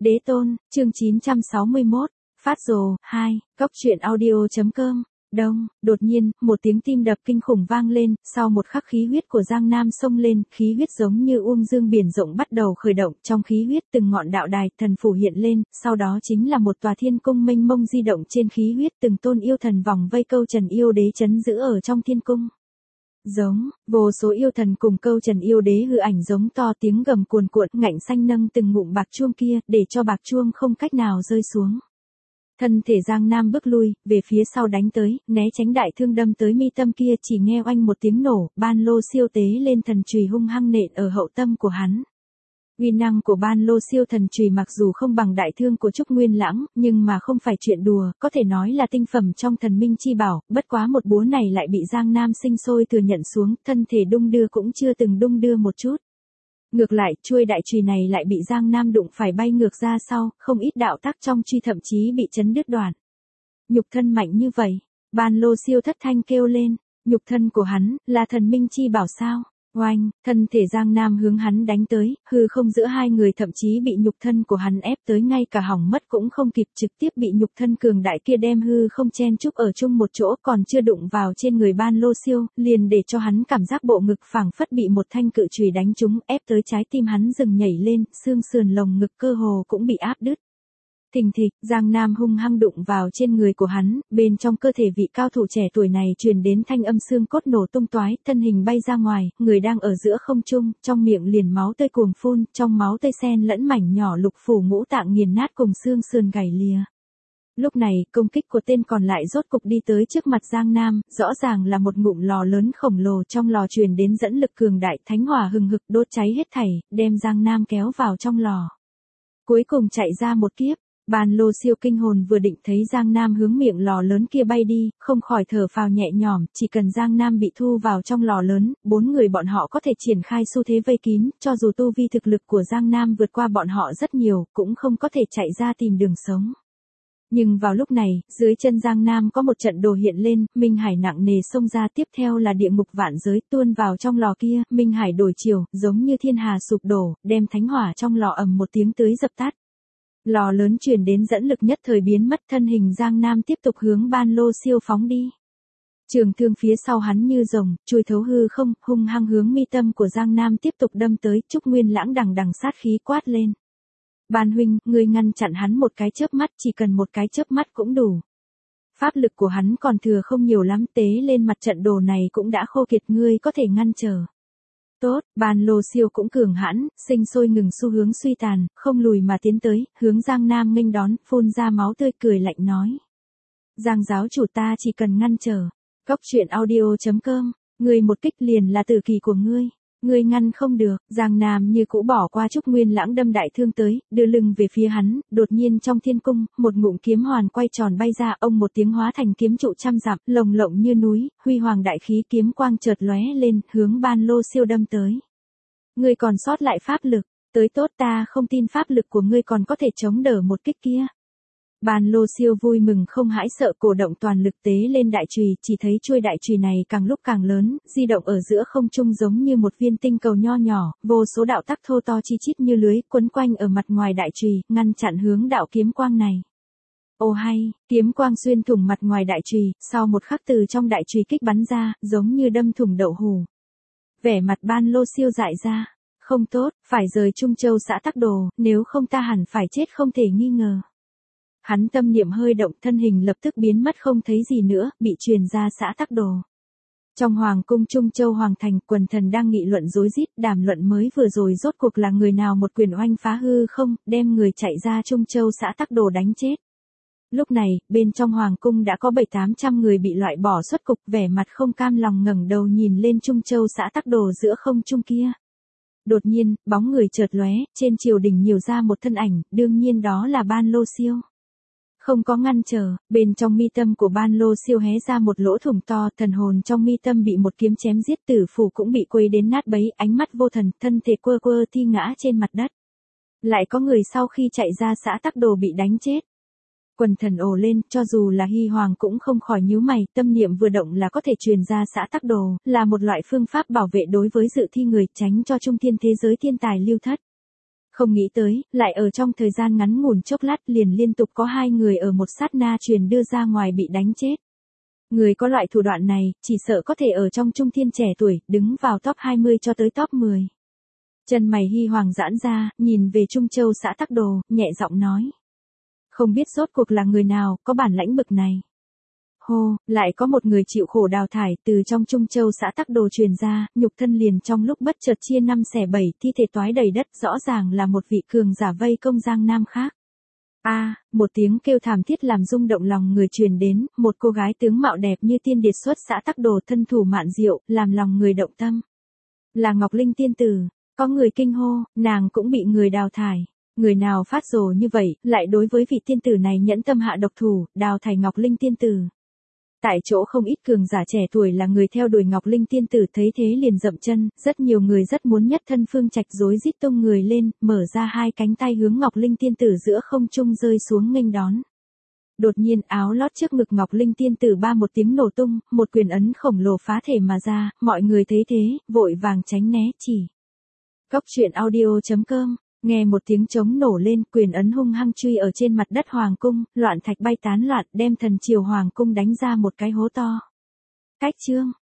Đế tôn, chương 961, phát rồ, 2, cóc truyện audio.com. Đông, đột nhiên, một tiếng tim đập kinh khủng vang lên, sau một khắc khí huyết của Giang Nam xông lên, khí huyết giống như uông dương biển rộng bắt đầu khởi động, trong khí huyết từng ngọn đạo đài, thần phủ hiện lên, sau đó chính là một tòa thiên cung mênh mông di động trên khí huyết, từng tôn yêu thần vòng vây câu trần yêu đế trấn giữ ở trong thiên cung. Giống, vô số yêu thần cùng câu trần yêu đế hư ảnh giống to tiếng gầm cuồn cuộn, ngạnh xanh nâng từng ngụm bạc chuông kia, để cho bạc chuông không cách nào rơi xuống. Thân thể Giang Nam bước lui, về phía sau đánh tới, né tránh đại thương đâm tới mi tâm kia, chỉ nghe oanh một tiếng nổ, ban lô siêu tế lên thần chùy hung hăng nện ở hậu tâm của hắn. Uy năng của ban lô siêu thần chùy mặc dù không bằng đại thương của Trúc Nguyên Lãng, nhưng mà không phải chuyện đùa, có thể nói là tinh phẩm trong thần minh chi bảo, bất quá một búa này lại bị Giang Nam sinh sôi thừa nhận xuống, thân thể đung đưa cũng chưa từng đung đưa một chút. Ngược lại, chuôi đại chùy này lại bị Giang Nam đụng phải bay ngược ra sau, không ít đạo tắc trong truy thậm chí bị chấn đứt đoạn. Nhục thân mạnh như vậy, ban lô siêu thất thanh kêu lên, nhục thân của hắn, là thần minh chi bảo sao? Oanh, thân thể Giang Nam hướng hắn đánh tới, hư không giữa hai người thậm chí bị nhục thân của hắn ép tới ngay cả hỏng mất cũng không kịp, trực tiếp bị nhục thân cường đại kia đem hư không chen chúc ở chung một chỗ, còn chưa đụng vào trên người ban lô siêu, liền để cho hắn cảm giác bộ ngực phảng phất bị một thanh cự chùy đánh trúng, ép tới trái tim hắn dừng nhảy lên, xương sườn lồng ngực cơ hồ cũng bị áp đứt. Thình thịch, Giang Nam hung hăng đụng vào trên người của hắn, bên trong cơ thể vị cao thủ trẻ tuổi này truyền đến thanh âm xương cốt nổ tung toái, thân hình bay ra ngoài, người đang ở giữa không trung, trong miệng liền máu tươi cuồng phun, trong máu tươi xen lẫn mảnh nhỏ lục phủ ngũ tạng nghiền nát cùng xương sườn gãy lìa. Lúc này, công kích của tên còn lại rốt cục đi tới trước mặt Giang Nam, rõ ràng là một ngụm lò lớn khổng lồ, trong lò truyền đến dẫn lực cường đại, thánh hỏa hừng hực đốt cháy hết thảy, đem Giang Nam kéo vào trong lò. Cuối cùng chạy ra một kiếp. Ban lô siêu kinh hồn vừa định thấy Giang Nam hướng miệng lò lớn kia bay đi, không khỏi thở phào nhẹ nhõm, chỉ cần Giang Nam bị thu vào trong lò lớn, 4 người bọn họ có thể triển khai xu thế vây kín, cho dù tu vi thực lực của Giang Nam vượt qua bọn họ rất nhiều, cũng không có thể chạy ra tìm đường sống. Nhưng vào lúc này, dưới chân Giang Nam có một trận đồ hiện lên, Minh Hải nặng nề xông ra, tiếp theo là địa ngục vạn giới tuôn vào trong lò kia, Minh Hải đổi chiều, giống như thiên hà sụp đổ, đem thánh hỏa trong lò ầm một tiếng tưới dập tắt. Lò lớn truyền đến dẫn lực nhất thời biến mất, thân hình Giang Nam tiếp tục hướng ban lô siêu phóng đi. Trường thương phía sau hắn như rồng, chui thấu hư không, hung hăng hướng mi tâm của Giang Nam tiếp tục đâm tới, Trúc Nguyên Lãng đằng đằng sát khí quát lên. Ban huynh, ngươi ngăn chặn hắn một cái chớp mắt, chỉ cần một cái chớp mắt cũng đủ. Pháp lực của hắn còn thừa không nhiều lắm, tế lên mặt trận đồ này cũng đã khô kiệt, ngươi có thể ngăn trở. Tốt, ban lô siêu cũng cường hãn, sinh sôi ngừng xu hướng suy tàn, không lùi mà tiến tới, hướng Giang Nam nghênh đón, phun ra máu tươi cười lạnh nói. Giang giáo chủ ta chỉ cần ngăn trở. Cóc truyện audio.com, ngươi một kích liền là tử kỳ của ngươi. Ngươi ngăn không được, Giang Nam như cũ bỏ qua Trúc Nguyên Lãng đâm đại thương tới, đưa lưng về phía hắn, đột nhiên trong thiên cung, một ngụm kiếm hoàn quay tròn bay ra, ông một tiếng hóa thành kiếm trụ trăm dặm, lồng lộng như núi, huy hoàng đại khí kiếm quang chợt lóe lên, hướng ban lô siêu đâm tới. Ngươi còn sót lại pháp lực, tới tốt, ta không tin pháp lực của ngươi còn có thể chống đỡ một kích kia. Ban lô siêu vui mừng không hãi sợ, cổ động toàn lực tế lên đại chùy, chỉ thấy chuôi đại chùy này càng lúc càng lớn, di động ở giữa không trung giống như một viên tinh cầu nho nhỏ, vô số đạo tắc thô to chi chít như lưới, quấn quanh ở mặt ngoài đại chùy, ngăn chặn hướng đạo kiếm quang này. Ô hay, kiếm quang xuyên thủng mặt ngoài đại chùy, sau một khắc từ trong đại chùy kích bắn ra, giống như đâm thủng đậu hũ. Vẻ mặt ban lô siêu dại ra, không tốt, phải rời Trung Châu xã Tắc Đồ, nếu không ta hẳn phải chết không thể nghi ngờ. Hắn tâm niệm hơi động, thân hình lập tức biến mất không thấy gì nữa, bị truyền ra xã Tắc Đồ. Trong hoàng cung Trung Châu Hoàng Thành, quần thần đang nghị luận rối rít, đàm luận mới vừa rồi rốt cuộc là người nào một quyền oanh phá hư không, đem người chạy ra Trung Châu xã Tắc Đồ đánh chết. Lúc này, bên trong hoàng cung đã có 700-800 người bị loại bỏ xuất cục, vẻ mặt không cam lòng ngẩng đầu nhìn lên Trung Châu xã Tắc Đồ giữa không trung kia. Đột nhiên, bóng người chợt lóe, trên triều đình nhiều ra một thân ảnh, đương nhiên đó là ban lô siêu. Không có ngăn trở, bên trong mi tâm của ban lô siêu hé ra một lỗ thủng to, thần hồn trong mi tâm bị một kiếm chém giết, tử phủ cũng bị quấy đến nát bấy, ánh mắt vô thần, thân thể quơ quơ thi ngã trên mặt đất. Lại có người sau khi chạy ra xã Tắc Đồ bị đánh chết. Quần thần ồ lên, cho dù là Hy Hoàng cũng không khỏi nhíu mày, tâm niệm vừa động là có thể truyền ra xã Tắc Đồ, là một loại phương pháp bảo vệ đối với dự thi người, tránh cho trung thiên thế giới thiên tài lưu thất. Không nghĩ tới, lại ở trong thời gian ngắn ngủn chốc lát liền liên tục có 2 người ở một sát na truyền đưa ra ngoài bị đánh chết. Người có loại thủ đoạn này, chỉ sợ có thể ở trong trung thiên trẻ tuổi, đứng vào top 20 cho tới top 10. Chân mày Hy Hoàng giãn ra, nhìn về Trung Châu xã Tắc Đồ, nhẹ giọng nói. Không biết rốt cuộc là người nào, có bản lãnh bực này. Hô, lại có một người chịu khổ đào thải từ trong Trung Châu xã Tắc Đồ truyền ra, nhục thân liền trong lúc bất chợt chia 5 xẻ 7, thi thể toái đầy đất, rõ ràng là một vị cường giả vây công Giang Nam khác. Một tiếng kêu thảm thiết làm rung động lòng người truyền đến, một cô gái tướng mạo đẹp như tiên điệt xuất xã Tắc Đồ, thân thủ mạn diệu, làm lòng người động tâm. Là Ngọc Linh tiên tử, có người kinh hô, nàng cũng bị người đào thải. Người nào phát rồ như vậy, lại đối với vị tiên tử này nhẫn tâm hạ độc thủ, đào thải Ngọc Linh tiên tử. Tại chỗ không ít cường giả trẻ tuổi là người theo đuổi Ngọc Linh tiên tử, thấy thế liền dậm chân, rất nhiều người rất muốn nhất thân Phương Trạch rối rít tung người lên, mở ra 2 cánh tay hướng Ngọc Linh tiên tử giữa không trung rơi xuống nghênh đón. Đột nhiên áo lót trước ngực Ngọc Linh tiên tử một tiếng nổ tung, một quyền ấn khổng lồ phá thể mà ra, mọi người thấy thế, vội vàng tránh né chỉ. Góc truyện audio.com, nghe một tiếng trống nổ lên, quyền ấn hung hăng truy ở trên mặt đất hoàng cung, loạn thạch bay tán loạn, đem thần triều hoàng cung đánh ra một cái hố to. Cách chương